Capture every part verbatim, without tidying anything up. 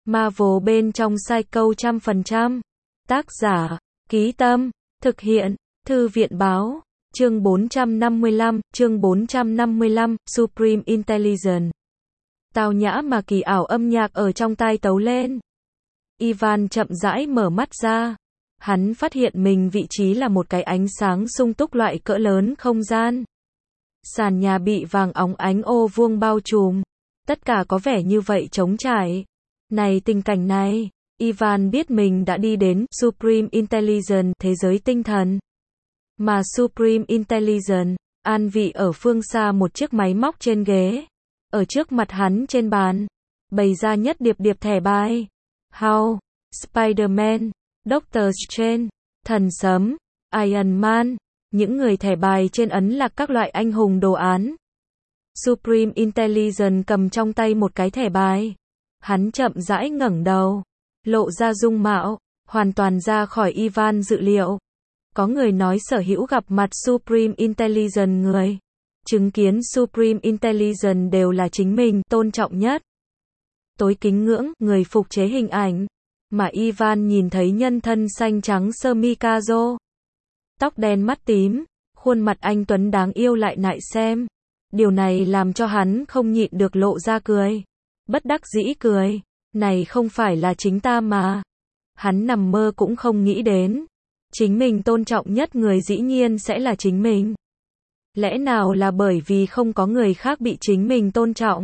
Marvel bên trong Psycho trăm phần trăm. Tác giả, Ký Tâm, thực hiện, Thư viện Báo. Chương bốn trăm năm mươi lăm, chương bốn trăm năm mươi lăm, Supreme Intelligence. Tao nhã mà kỳ ảo âm nhạc ở trong tai tấu lên. Ivan chậm rãi mở mắt ra. Hắn phát hiện mình vị trí là một cái ánh sáng sung túc loại cỡ lớn không gian. Sàn nhà bị vàng óng ánh ô vuông bao trùm. Tất cả có vẻ như vậy trống trải. Này, tình cảnh này, Ivan biết mình đã đi đến Supreme Intelligence, thế giới tinh thần. Mà Supreme Intelligence, an vị ở phương xa một chiếc máy móc trên ghế. Ở trước mặt hắn trên bàn, bày ra nhất điệp điệp thẻ bài. Hulk, Spider-Man, Doctor Strange, Thần Sấm, Iron Man. Những người thẻ bài trên ấn là các loại anh hùng đồ án. Supreme Intelligence cầm trong tay một cái thẻ bài. Hắn chậm rãi ngẩng đầu, lộ ra dung mạo, hoàn toàn ra khỏi Ivan dự liệu. Có người nói sở hữu gặp mặt Supreme Intelligence người, chứng kiến Supreme Intelligence đều là chính mình tôn trọng nhất. Tối kính ngưỡng, người phục chế hình ảnh. Mà Ivan nhìn thấy nhân thân xanh trắng sơ mi caro. Tóc đen mắt tím, khuôn mặt anh tuấn đáng yêu lại nại xem. Điều này làm cho hắn không nhịn được lộ ra cười. Bất đắc dĩ cười. Này không phải là chính ta mà. Hắn nằm mơ cũng không nghĩ đến. Chính mình tôn trọng nhất người dĩ nhiên sẽ là chính mình. Lẽ nào là bởi vì không có người khác bị chính mình tôn trọng?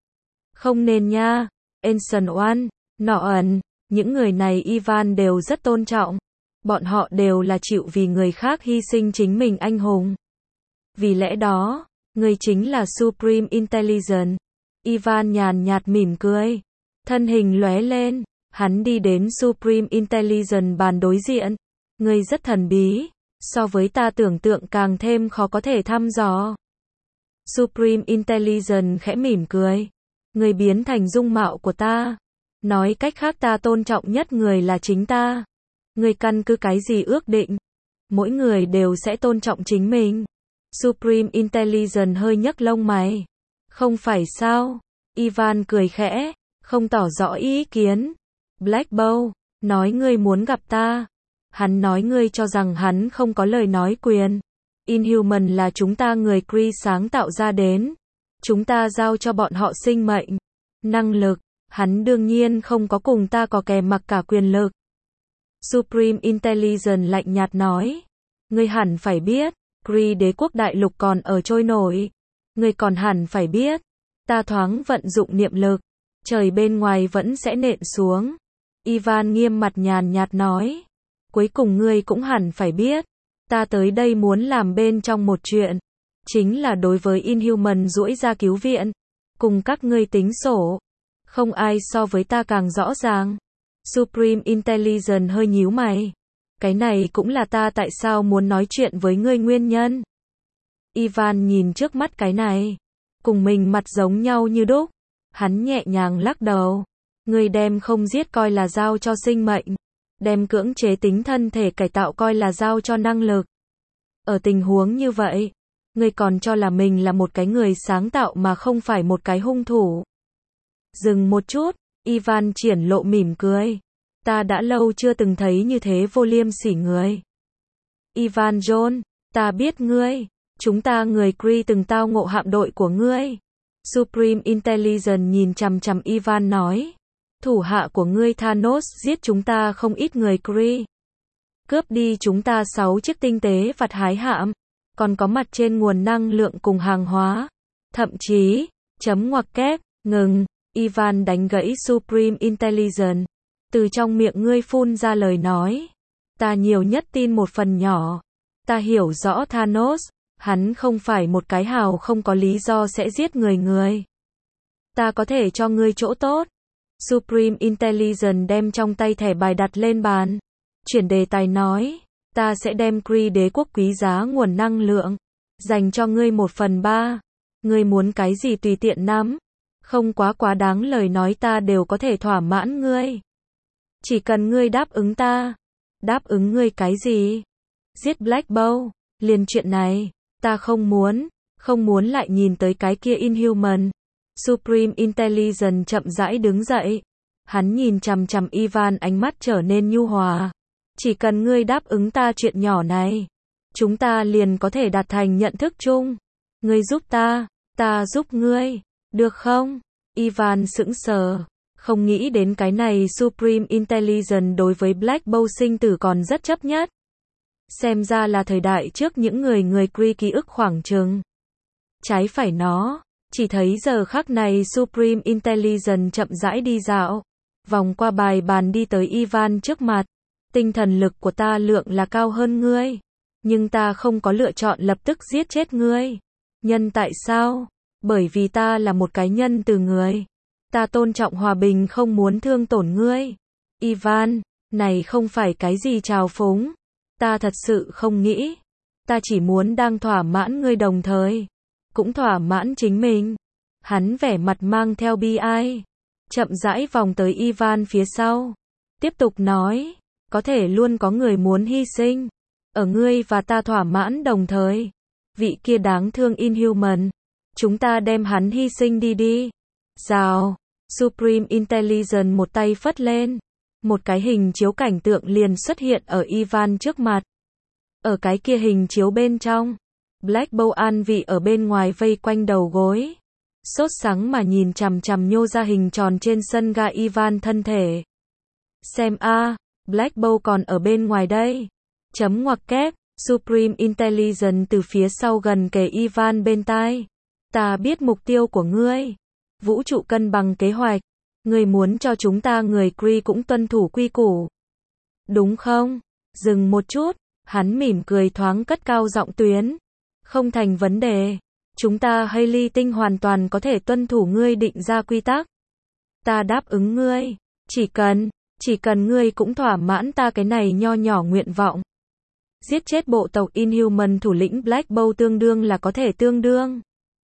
Không nên nha. Ancient One, Norton, những người này Ivan đều rất tôn trọng. Bọn họ đều là chịu vì người khác hy sinh chính mình anh hùng. Vì lẽ đó, người chính là Supreme Intelligence. Ivan nhàn nhạt mỉm cười. Thân hình lóe lên, hắn đi đến Supreme Intelligence bàn đối diện. Người rất thần bí, so với ta tưởng tượng càng thêm khó có thể thăm dò. Supreme Intelligence khẽ mỉm cười. Người biến thành dung mạo của ta. Nói cách khác ta tôn trọng nhất người là chính ta. Người căn cứ cái gì ước định? Mỗi người đều sẽ tôn trọng chính mình. Supreme Intelligence hơi nhấc lông mày. Không phải sao? Ivan cười khẽ, không tỏ rõ ý kiến. Black Bolt, nói ngươi muốn gặp ta. Hắn nói ngươi cho rằng hắn không có lời nói quyền. Inhuman là chúng ta người Kree sáng tạo ra đến. Chúng ta giao cho bọn họ sinh mệnh, năng lực. Hắn đương nhiên không có cùng ta có kè mặc cả quyền lực. Supreme Intelligence lạnh nhạt nói. Ngươi hẳn phải biết, Kree đế quốc đại lục còn ở trôi nổi. Ngươi còn hẳn phải biết, ta thoáng vận dụng niệm lực, trời bên ngoài vẫn sẽ nện xuống. Ivan nghiêm mặt nhàn nhạt nói. Cuối cùng ngươi cũng hẳn phải biết, ta tới đây muốn làm bên trong một chuyện. Chính là đối với Inhuman duỗi ra cứu viện. Cùng các ngươi tính sổ. Không ai so với ta càng rõ ràng. Supreme Intelligence hơi nhíu mày. Cái này cũng là ta tại sao muốn nói chuyện với ngươi nguyên nhân. Ivan nhìn trước mắt cái này. Cùng mình mặt giống nhau như đúc. Hắn nhẹ nhàng lắc đầu. Ngươi đem không giết coi là giao cho sinh mệnh. Đem cưỡng chế tính thân thể cải tạo coi là giao cho năng lực. Ở tình huống như vậy, ngươi còn cho là mình là một cái người sáng tạo mà không phải một cái hung thủ. Dừng một chút, Ivan triển lộ mỉm cười. Ta đã lâu chưa từng thấy như thế vô liêm sỉ người. Ivan John, ta biết ngươi. Chúng ta người Kree từng tao ngộ hạm đội của ngươi. Supreme Intelligence nhìn chằm chằm Ivan nói. Thủ hạ của ngươi Thanos giết chúng ta không ít người Kree. Cướp đi chúng ta sáu chiếc tinh tế vặt hái hạm. Còn có mặt trên nguồn năng lượng cùng hàng hóa. Thậm chí, chấm ngoặc kép, ngừng. Ivan đánh gãy Supreme Intelligence. Từ trong miệng ngươi phun ra lời nói. Ta nhiều nhất tin một phần nhỏ. Ta hiểu rõ Thanos. Hắn không phải một cái hào không có lý do sẽ giết người người. Ta có thể cho ngươi chỗ tốt. Supreme Intelligence đem trong tay thẻ bài đặt lên bàn. Chuyển đề tài nói. Ta sẽ đem Kree đế quốc quý giá nguồn năng lượng. Dành cho ngươi một phần ba. Ngươi muốn cái gì tùy tiện nắm. Không quá quá đáng lời nói ta đều có thể thỏa mãn ngươi. Chỉ cần ngươi đáp ứng ta. Đáp ứng ngươi cái gì? Giết Black Bolt. Liền chuyện này. Ta không muốn. Không muốn lại nhìn tới cái kia Inhuman. Supreme Intelligence chậm rãi đứng dậy. Hắn nhìn chằm chằm Ivan, ánh mắt trở nên nhu hòa. Chỉ cần ngươi đáp ứng ta chuyện nhỏ này, chúng ta liền có thể đạt thành nhận thức chung. Ngươi giúp ta, ta giúp ngươi, được không? Ivan sững sờ, không nghĩ đến cái này Supreme Intelligence đối với Black Bolt sinh tử còn rất chấp nhất. Xem ra là thời đại trước những người người Kree ký ức khoảng chừng. Trái phải nó, chỉ thấy giờ khắc này Supreme Intelligence chậm rãi đi dạo, vòng qua bài bàn đi tới Ivan trước mặt. Tinh thần lực của ta lượng là cao hơn ngươi, nhưng ta không có lựa chọn lập tức giết chết ngươi. Nhân tại sao? Bởi vì ta là một cái nhân từ người. Ta tôn trọng hòa bình, không muốn thương tổn ngươi. Ivan, này không phải cái gì trào phúng. Ta thật sự không nghĩ. Ta chỉ muốn đang thỏa mãn ngươi đồng thời cũng thỏa mãn chính mình. Hắn vẻ mặt mang theo bi ai, chậm rãi vòng tới Ivan phía sau, tiếp tục nói, có thể luôn có người muốn hy sinh, ở ngươi và ta thỏa mãn đồng thời. Vị kia đáng thương Inhuman, chúng ta đem hắn hy sinh đi đi. Rào, Supreme Intelligence một tay phất lên, một cái hình chiếu cảnh tượng liền xuất hiện ở Ivan trước mặt. Ở cái kia hình chiếu bên trong, Black Bolt an vị ở bên ngoài vây quanh đầu gối, sốt sắng mà nhìn chằm chằm nhô ra hình tròn trên sân ga Ivan thân thể. Xem a, à, Black Bolt còn ở bên ngoài đây. Chấm ngoặc kép, Supreme Intelligence từ phía sau gần kề Ivan bên tai. Ta biết mục tiêu của ngươi. Vũ trụ cân bằng kế hoạch. Ngươi muốn cho chúng ta người Kree cũng tuân thủ quy củ. Đúng không? Dừng một chút, hắn mỉm cười thoáng cất cao giọng tuyến. Không thành vấn đề. Chúng ta Hailey tinh hoàn toàn có thể tuân thủ ngươi định ra quy tắc. Ta đáp ứng ngươi. Chỉ cần, chỉ cần ngươi cũng thỏa mãn ta cái này nho nhỏ nguyện vọng. Giết chết bộ tộc Inhuman thủ lĩnh Black Bolt tương đương là có thể tương đương.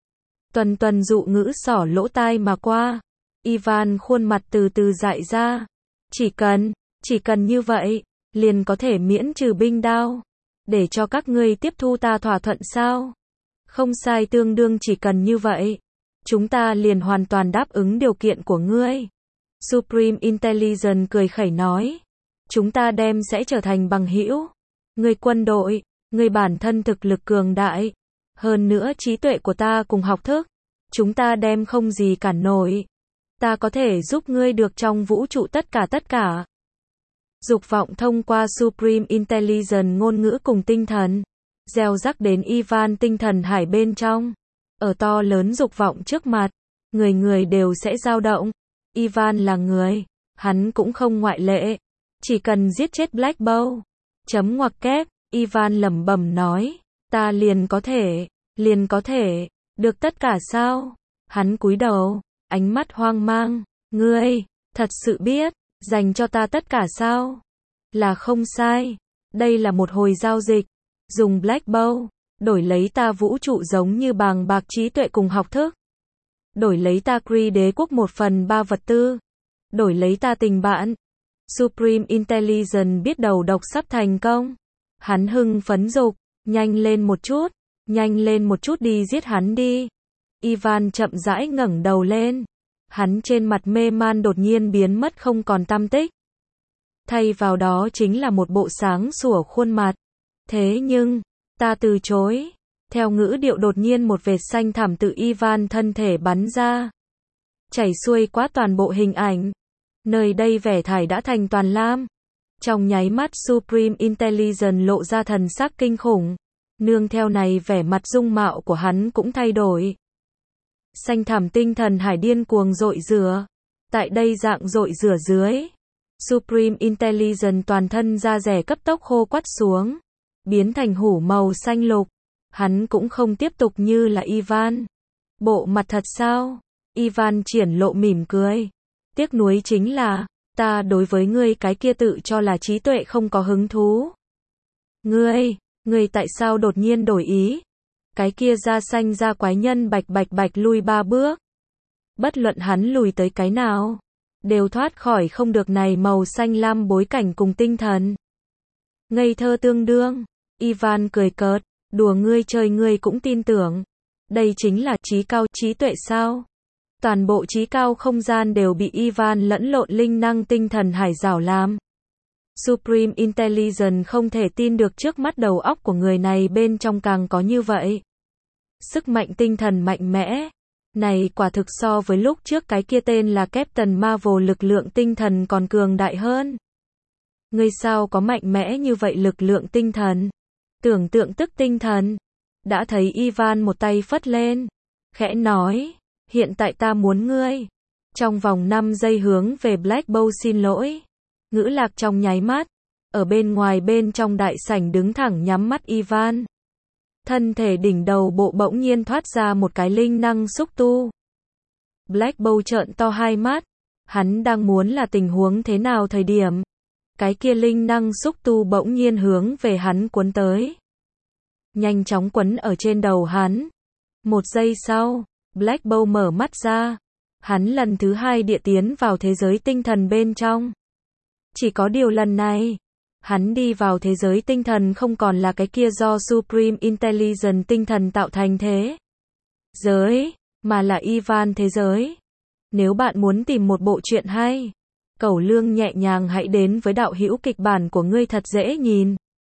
Tuần tuần dụ ngữ xỏ lỗ tai mà qua. Ivan khuôn mặt từ từ dại ra. Chỉ cần, chỉ cần như vậy, liền có thể miễn trừ binh đao. Để cho các ngươi tiếp thu ta thỏa thuận sao? Không sai, tương đương chỉ cần như vậy. Chúng ta liền hoàn toàn đáp ứng điều kiện của ngươi. Supreme Intelligence cười khẩy nói. Chúng ta đem sẽ trở thành bằng hữu. Ngươi quân đội, ngươi bản thân thực lực cường đại. Hơn nữa trí tuệ của ta cùng học thức. Chúng ta đem không gì cản nổi. Ta có thể giúp ngươi được trong vũ trụ tất cả tất cả. Dục vọng thông qua Supreme Intelligence ngôn ngữ cùng tinh thần, gieo rắc đến Ivan tinh thần hải bên trong. Ở to lớn dục vọng trước mặt, người người đều sẽ dao động. Ivan là người, hắn cũng không ngoại lệ. Chỉ cần giết chết Black Bolt. Chấm ngoặc kép, Ivan lẩm bẩm nói, ta liền có thể, liền có thể, được tất cả sao? Hắn cúi đầu, ánh mắt hoang mang, ngươi, thật sự biết, dành cho ta tất cả sao? Là không sai, đây là một hồi giao dịch, dùng Black Bolt, đổi lấy ta vũ trụ giống như bàng bạc trí tuệ cùng học thức. Đổi lấy ta Kree đế quốc một phần ba vật tư. Đổi lấy ta tình bạn. Supreme Intelligence biết đầu độc sắp thành công. Hắn hưng phấn dục, nhanh lên một chút, nhanh lên một chút đi giết hắn đi. Ivan chậm rãi ngẩng đầu lên. Hắn trên mặt mê man đột nhiên biến mất không còn tăm tích. Thay vào đó chính là một bộ sáng sủa khuôn mặt. Thế nhưng, ta từ chối. Theo ngữ điệu đột nhiên một vệt xanh thẳm tự Ivan thân thể bắn ra. Chảy xuôi qua toàn bộ hình ảnh. Nơi đây vẻ thải đã thành toàn lam. Trong nháy mắt Supreme Intelligence lộ ra thần sắc kinh khủng. Nương theo này vẻ mặt dung mạo của hắn cũng thay đổi. Xanh thẳm tinh thần hải điên cuồng dội rửa. Tại đây dạng dội rửa dưới. Supreme Intelligence toàn thân da rẻ cấp tốc khô quắt xuống. Biến thành hủ màu xanh lục. Hắn cũng không tiếp tục như là Ivan. Bộ mặt thật sao? Ivan triển lộ mỉm cười. Tiếc nuối chính là, ta đối với ngươi cái kia tự cho là trí tuệ không có hứng thú. Ngươi, ngươi tại sao đột nhiên đổi ý? Cái kia da xanh da quái nhân bạch bạch bạch lui ba bước. Bất luận hắn lùi tới cái nào, đều thoát khỏi không được này màu xanh lam bối cảnh cùng tinh thần. Ngây thơ tương đương. Ivan cười cợt, đùa ngươi chơi ngươi cũng tin tưởng. Đây chính là trí cao trí tuệ sao? Toàn bộ trí cao không gian đều bị Ivan lẫn lộn linh năng tinh thần hải đảo làm. Supreme Intelligence không thể tin được trước mắt đầu óc của người này bên trong càng có như vậy. Sức mạnh tinh thần mạnh mẽ. Này quả thực so với lúc trước cái kia tên là Captain Marvel lực lượng tinh thần còn cường đại hơn. Ngươi sao có mạnh mẽ như vậy lực lượng tinh thần? Tưởng tượng tức tinh thần. Đã thấy Ivan một tay phất lên. Khẽ nói, hiện tại ta muốn ngươi. Trong vòng năm giây hướng về Black Bolt xin lỗi. Ngữ lạc trong nháy mắt. Ở bên ngoài bên trong đại sảnh đứng thẳng nhắm mắt Ivan. Thân thể đỉnh đầu bộ bỗng nhiên thoát ra một cái linh năng xúc tu. Black Bolt trợn to hai mắt. Hắn đang muốn là tình huống thế nào thời điểm. Cái kia linh năng xúc tu bỗng nhiên hướng về hắn cuốn tới. Nhanh chóng quấn ở trên đầu hắn. Một giây sau, Black Bolt mở mắt ra. Hắn lần thứ hai địa tiến vào thế giới tinh thần bên trong. Chỉ có điều lần này, hắn đi vào thế giới tinh thần không còn là cái kia do Supreme Intelligence tinh thần tạo thành thế giới, mà là Ivan thế giới. Nếu bạn muốn tìm một bộ truyện hay, Cẩu Lương nhẹ nhàng hãy đến với đạo hữu kịch bản của ngươi thật dễ nhìn.